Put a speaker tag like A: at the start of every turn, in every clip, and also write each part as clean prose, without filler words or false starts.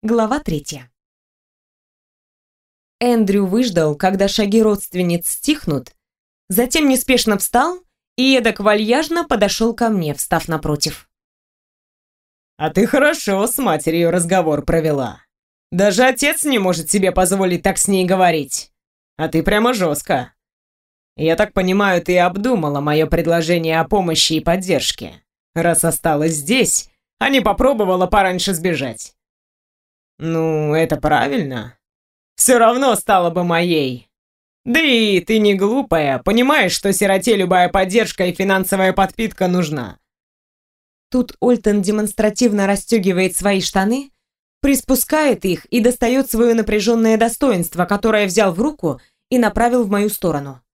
A: Глава 3. Эндрю выждал, когда шаги родственниц стихнут, затем неспешно встал и эдак вальяжно подошел ко мне, встав напротив.
B: «А ты хорошо с матерью разговор провела. Даже отец не может себе позволить так с ней говорить. А ты прямо жестко. Я так понимаю, ты обдумала мое предложение о помощи и поддержке, раз осталась здесь, а не попробовала пораньше сбежать. Ну, это правильно. Все равно стала бы моей. Да и ты не глупая, понимаешь, что сироте любая поддержка и финансовая подпитка нужна».
A: Тут Ольтон демонстративно расстегивает свои штаны, приспускает их и достает свое напряженное достоинство, которое взял в руку и направил в мою сторону.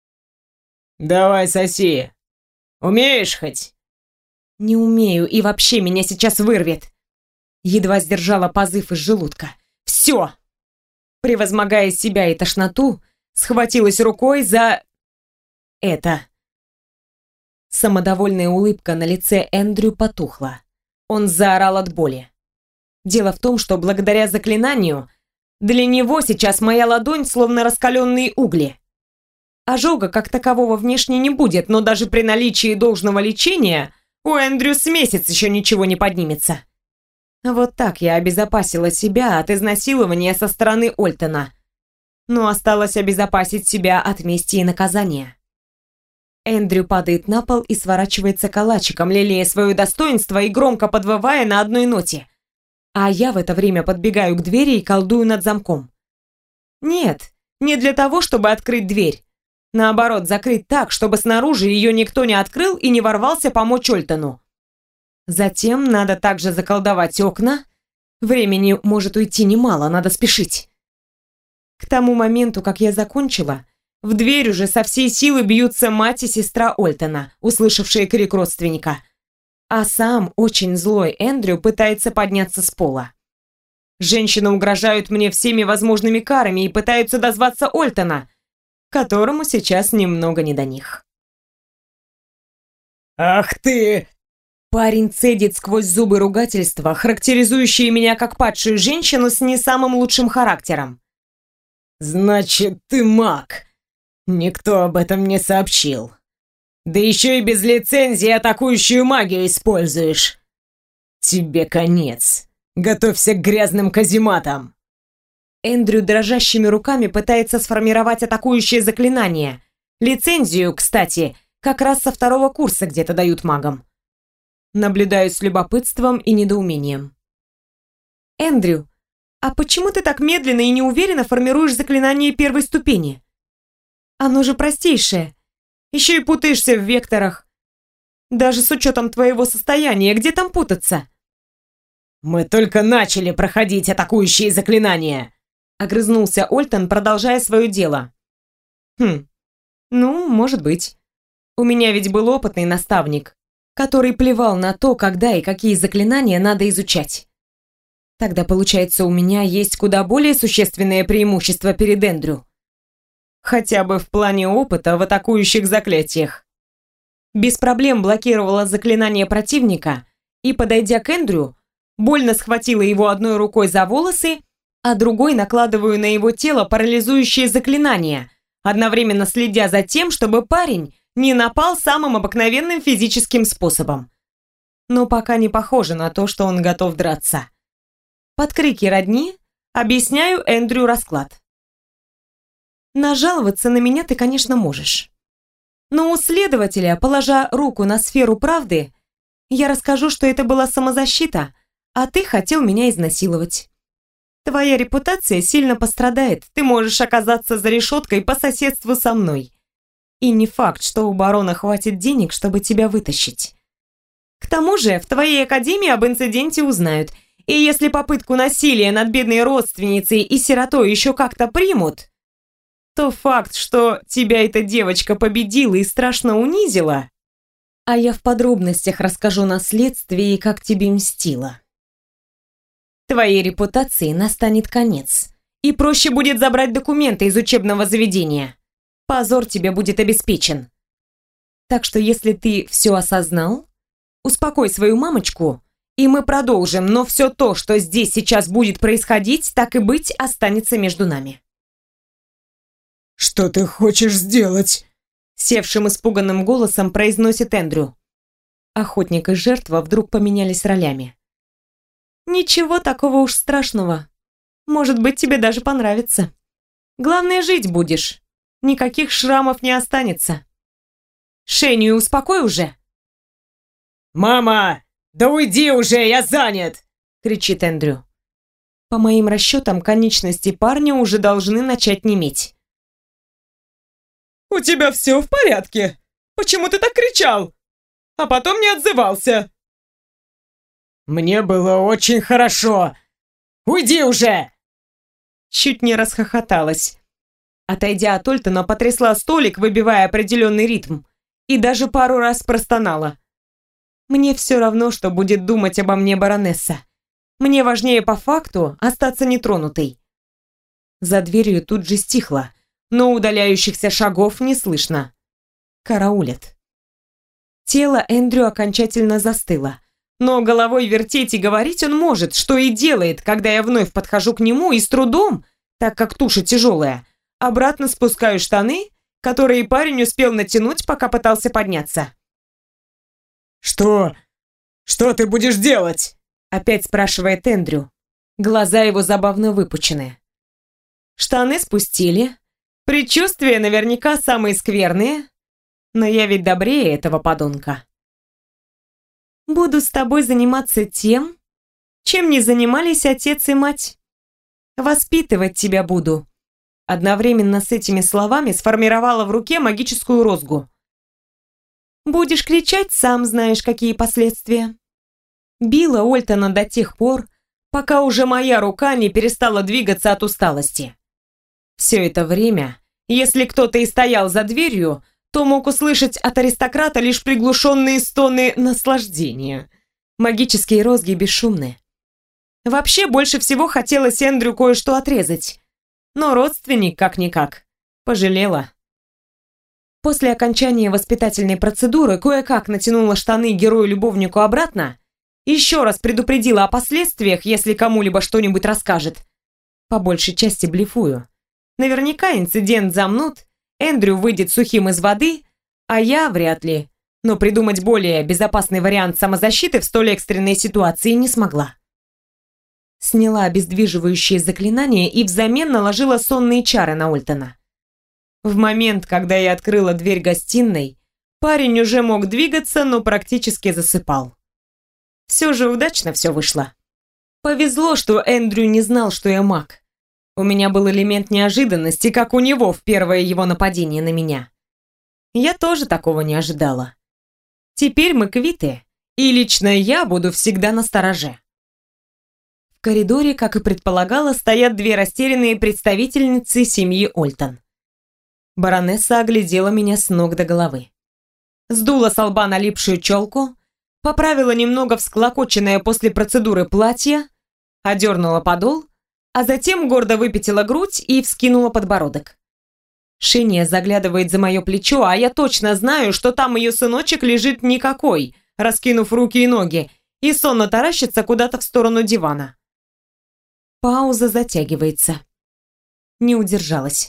B: «Давай, соси. Умеешь хоть?»
A: Не умею, и вообще меня сейчас вырвет. Едва сдержала позыв из желудка. Все! Превозмогая себя и тошноту, схватилась рукой за... это. Самодовольная улыбка на лице Эндрю потухла. Он заорал от боли. Дело в том, что благодаря заклинанию для него сейчас моя ладонь словно раскаленные угли. Ожога как такового внешне не будет, но даже при наличии должного лечения у Эндрю с месяц еще ничего не поднимется. Вот так я обезопасила себя от изнасилования со стороны Ольтона. Но осталось обезопасить себя от мести и наказания. Эндрю падает на пол и сворачивается калачиком, лелея свое достоинство и громко подвывая на одной ноте. А я в это время подбегаю к двери и колдую над замком. Нет, не для того, чтобы открыть дверь. Наоборот, закрыть так, чтобы снаружи ее никто не открыл и не ворвался помочь Ольтону. Затем надо также заколдовать окна. Времени может уйти немало, надо спешить. К тому моменту, как я закончила, в дверь уже со всей силы бьются мать и сестра Ольтона, услышавшие крик родственника. А сам очень злой Эндрю пытается подняться с пола. Женщины угрожают мне всеми возможными карами и пытаются дозваться Ольтона, которому сейчас немного не до них.
B: «Ах ты!»
A: Парень цедит сквозь зубы ругательства, характеризующие меня как падшую женщину с не самым лучшим характером.
B: «Значит, ты маг. Никто об этом не сообщил. Да еще и без лицензии атакующую магию используешь. Тебе конец. Готовься к грязным казематам».
A: Эндрю дрожащими руками пытается сформировать атакующее заклинание. Лицензию, кстати, как раз со 2-го курса где-то дают магам. Наблюдаю с любопытством и недоумением. «Эндрю, а почему ты так медленно и неуверенно формируешь заклинание 1-й ступени? Оно же простейшее. Еще и путаешься в векторах. Даже с учетом твоего состояния, где там путаться?»
B: «Мы только начали проходить атакующие заклинания», —
A: огрызнулся Ольтон, продолжая свое дело. Ну, может быть. У меня ведь был опытный наставник, который плевал на то, когда и какие заклинания надо изучать. Тогда, получается, у меня есть куда более существенное преимущество перед Эндрю. Хотя бы в плане опыта в атакующих заклятиях. Без проблем блокировала заклинание противника и, подойдя к Эндрю, больно схватила его одной рукой за волосы, а другой накладываю на его тело парализующее заклинание, одновременно следя за тем, чтобы парень не напал самым обыкновенным физическим способом. Но пока не похоже на то, что он готов драться. Под крики родни объясняю Эндрю расклад. Нажаловаться на меня ты, конечно, можешь. Но у следователя, положа руку на сферу правды, я расскажу, что это была самозащита, а ты хотел меня изнасиловать. Твоя репутация сильно пострадает, ты можешь оказаться за решеткой по соседству со мной. И не факт, что у барона хватит денег, чтобы тебя вытащить. К тому же, в твоей академии об инциденте узнают, и если попытку насилия над бедной родственницей и сиротой еще как-то примут, то факт, что тебя эта девочка победила и страшно унизила, а я в подробностях расскажу на следствии, как тебе мстила. Твоей репутации настанет конец, и проще будет забрать документы из учебного заведения. Позор тебе будет обеспечен. Так что если ты все осознал, успокой свою мамочку И мы продолжим, но все то, что здесь сейчас будет происходить, так и быть, останется между нами.
B: «Что ты хочешь сделать?»
A: Севшим испуганным голосом произносит Эндрю. Охотник и жертва вдруг поменялись ролями. «Ничего такого уж страшного. Может быть, тебе даже понравится. Главное, жить будешь. Никаких шрамов не останется. Шению успокой уже!»
B: «Мама, да уйди уже, я занят!» —
A: кричит Эндрю. По моим расчетам, конечности парня уже должны начать неметь.
B: «У тебя все в порядке? Почему ты так кричал? А потом не отзывался?» «Мне было очень хорошо! Уйди уже!»
A: Чуть не расхохоталась. Отойдя от Ольтона, потрясла столик, выбивая определенный ритм, и даже пару раз простонала. Мне все равно, что будет думать обо мне баронесса. Мне важнее по факту остаться нетронутой. За дверью тут же стихло, но удаляющихся шагов не слышно. Караулят. Тело Эндрю окончательно застыло, но головой вертеть и говорить он может, что и делает, когда я вновь подхожу к нему и с трудом, так как туша тяжелая, обратно спускаю штаны, которые парень успел натянуть, пока пытался подняться.
B: «Что? Что ты будешь делать?»
A: Опять спрашивает Эндрю. Глаза его забавно выпучены. Штаны спустили. Предчувствия наверняка самые скверные. Но я ведь добрее этого подонка. Буду с тобой заниматься тем, чем не занимались отец и мать. Воспитывать тебя буду. Одновременно с этими словами сформировала в руке магическую розгу. Будешь кричать, сам знаешь, какие последствия. Била Ольтона до тех пор, пока уже моя рука не перестала двигаться от усталости. Все это время, если кто-то и стоял за дверью, то мог услышать от аристократа лишь приглушенные стоны наслаждения. Магические розги бесшумны. Вообще, больше всего хотелось Эндрю кое-что отрезать. Но родственник, как-никак, пожалела. После окончания воспитательной процедуры кое-как натянула штаны герою-любовнику обратно, еще раз предупредила о последствиях, если кому-либо что-нибудь расскажет. По большей части блефую. Наверняка инцидент замнут, Эндрю выйдет сухим из воды, а я вряд ли. Но придумать более безопасный вариант самозащиты в столь экстренной ситуации не смогла. Сняла обездвиживающее заклинание и взамен наложила сонные чары на Ольтона. В момент, когда я открыла дверь гостиной, парень уже мог двигаться, но практически засыпал. Все же удачно все вышло. Повезло, что Эндрю не знал, что я маг. У меня был элемент неожиданности, как у него в первое его нападение на меня. Я тоже такого не ожидала. Теперь мы квиты, и лично я буду всегда настороже. В коридоре, как и предполагала, стоят две растерянные представительницы семьи Ольтон. Баронесса оглядела меня с ног до головы. Сдула с лба налипшую челку, поправила немного всклокоченное после процедуры платье, одернула подол, а затем гордо выпятила грудь и вскинула подбородок. Шения заглядывает за мое плечо, а я точно знаю, что там ее сыночек лежит никакой, раскинув руки и ноги, и сонно таращится куда-то в сторону дивана. Пауза затягивается. Не удержалась.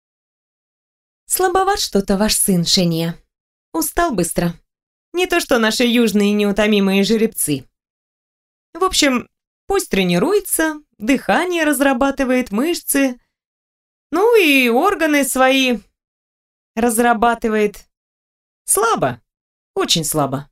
A: Слабоват что-то ваш сын, Шения. Устал быстро. Не то что наши южные неутомимые жеребцы. В общем, пусть тренируется, дыхание разрабатывает, мышцы, ну и органы свои разрабатывает. Слабо, очень слабо.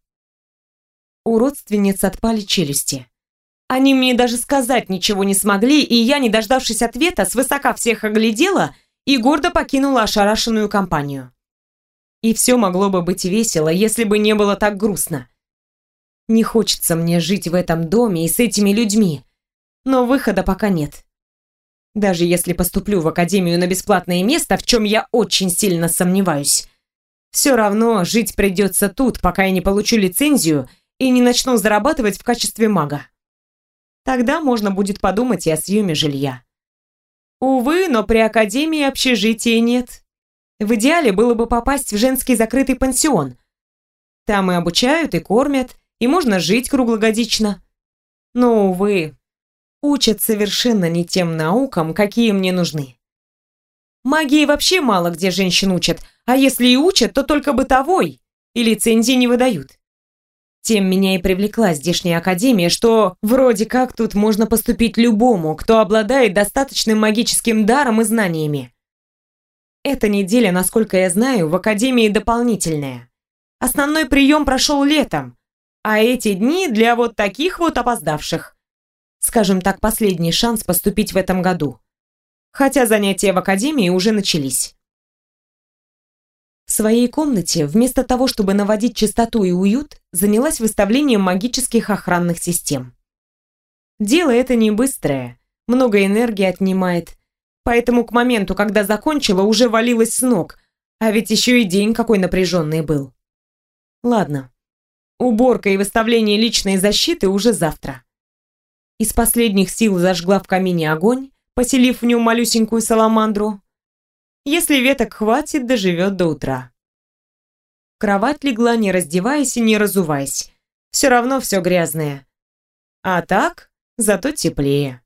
A: У родственниц отпали челюсти. Они мне даже сказать ничего не смогли, и я, не дождавшись ответа, свысока всех оглядела и гордо покинула ошарашенную компанию. И все могло бы быть весело, если бы не было так грустно. Не хочется мне жить в этом доме и с этими людьми, но выхода пока нет. Даже если поступлю в академию на бесплатное место, в чем я очень сильно сомневаюсь, все равно жить придется тут, пока я не получу лицензию и не начну зарабатывать в качестве мага. Тогда можно будет подумать и о съеме жилья. Увы, но при академии общежития нет. В идеале было бы попасть в женский закрытый пансион. Там и обучают, и кормят, и можно жить круглогодично. Но, увы, учат совершенно не тем наукам, какие мне нужны. Магии вообще мало где женщин учат, а если и учат, то только бытовой, и лицензии не выдают. Тем меня и привлекла здешняя академия, что вроде как тут можно поступить любому, кто обладает достаточным магическим даром и знаниями. Эта неделя, насколько я знаю, в академии дополнительная. Основной прием прошел летом, а эти дни для вот таких вот опоздавших. Скажем так, последний шанс поступить в этом году. Хотя занятия в академии уже начались. В своей комнате, вместо того, чтобы наводить чистоту и уют, занялась выставлением магических охранных систем. Дело это не быстрое, много энергии отнимает, поэтому к моменту, когда закончила, уже валилась с ног, а ведь еще и день какой напряженный был. Ладно, уборка и выставление личной защиты уже завтра. Из последних сил зажгла в камине огонь, поселив в нем малюсенькую саламандру. Если веток хватит, доживет до утра. В кровать легла, не раздеваясь и не разуваясь. Все равно все грязное. А так, зато теплее.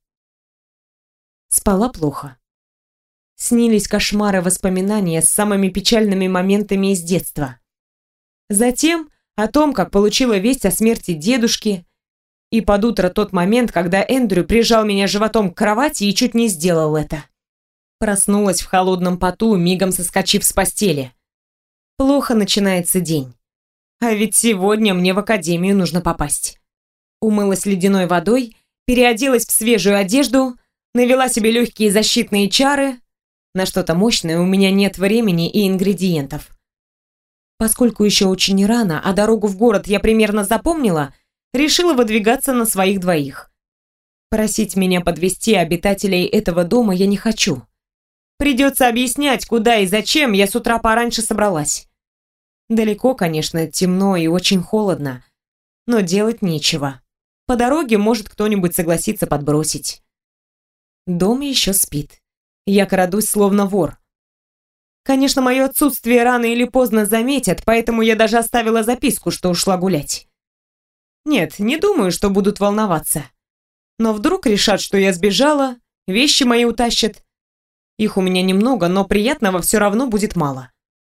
A: Спала плохо. Снились кошмары, воспоминания с самыми печальными моментами из детства. Затем о том, как получила весть о смерти дедушки, и под утро тот момент, когда Эндрю прижал меня животом к кровати и чуть не сделал это. Проснулась в холодном поту, мигом соскочив с постели. Плохо начинается день. А ведь сегодня мне в академию нужно попасть. Умылась ледяной водой, переоделась в свежую одежду, навела себе легкие защитные чары. На что-то мощное у меня нет времени и ингредиентов. Поскольку еще очень рано, а дорогу в город я примерно запомнила, решила выдвигаться на своих двоих. Просить меня подвести обитателей этого дома я не хочу. Придется объяснять, куда и зачем я с утра пораньше собралась. Далеко, конечно, темно и очень холодно, но делать нечего. По дороге может кто-нибудь согласиться подбросить. Дом еще спит. Я крадусь, словно вор. Конечно, мое отсутствие рано или поздно заметят, поэтому я даже оставила записку, что ушла гулять. Нет, не думаю, что будут волноваться. Но вдруг решат, что я сбежала, вещи мои утащат. Их у меня немного, но приятного все равно будет мало.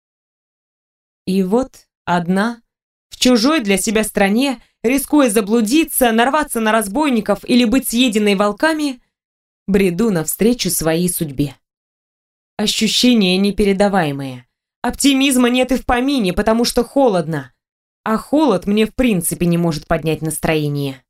A: И вот одна, в чужой для себя стране, рискуя заблудиться, нарваться на разбойников или быть съеденной волками, бреду навстречу своей судьбе. Ощущения непередаваемые. Оптимизма нет и в помине, потому что холодно. А холод мне в принципе не может поднять настроение.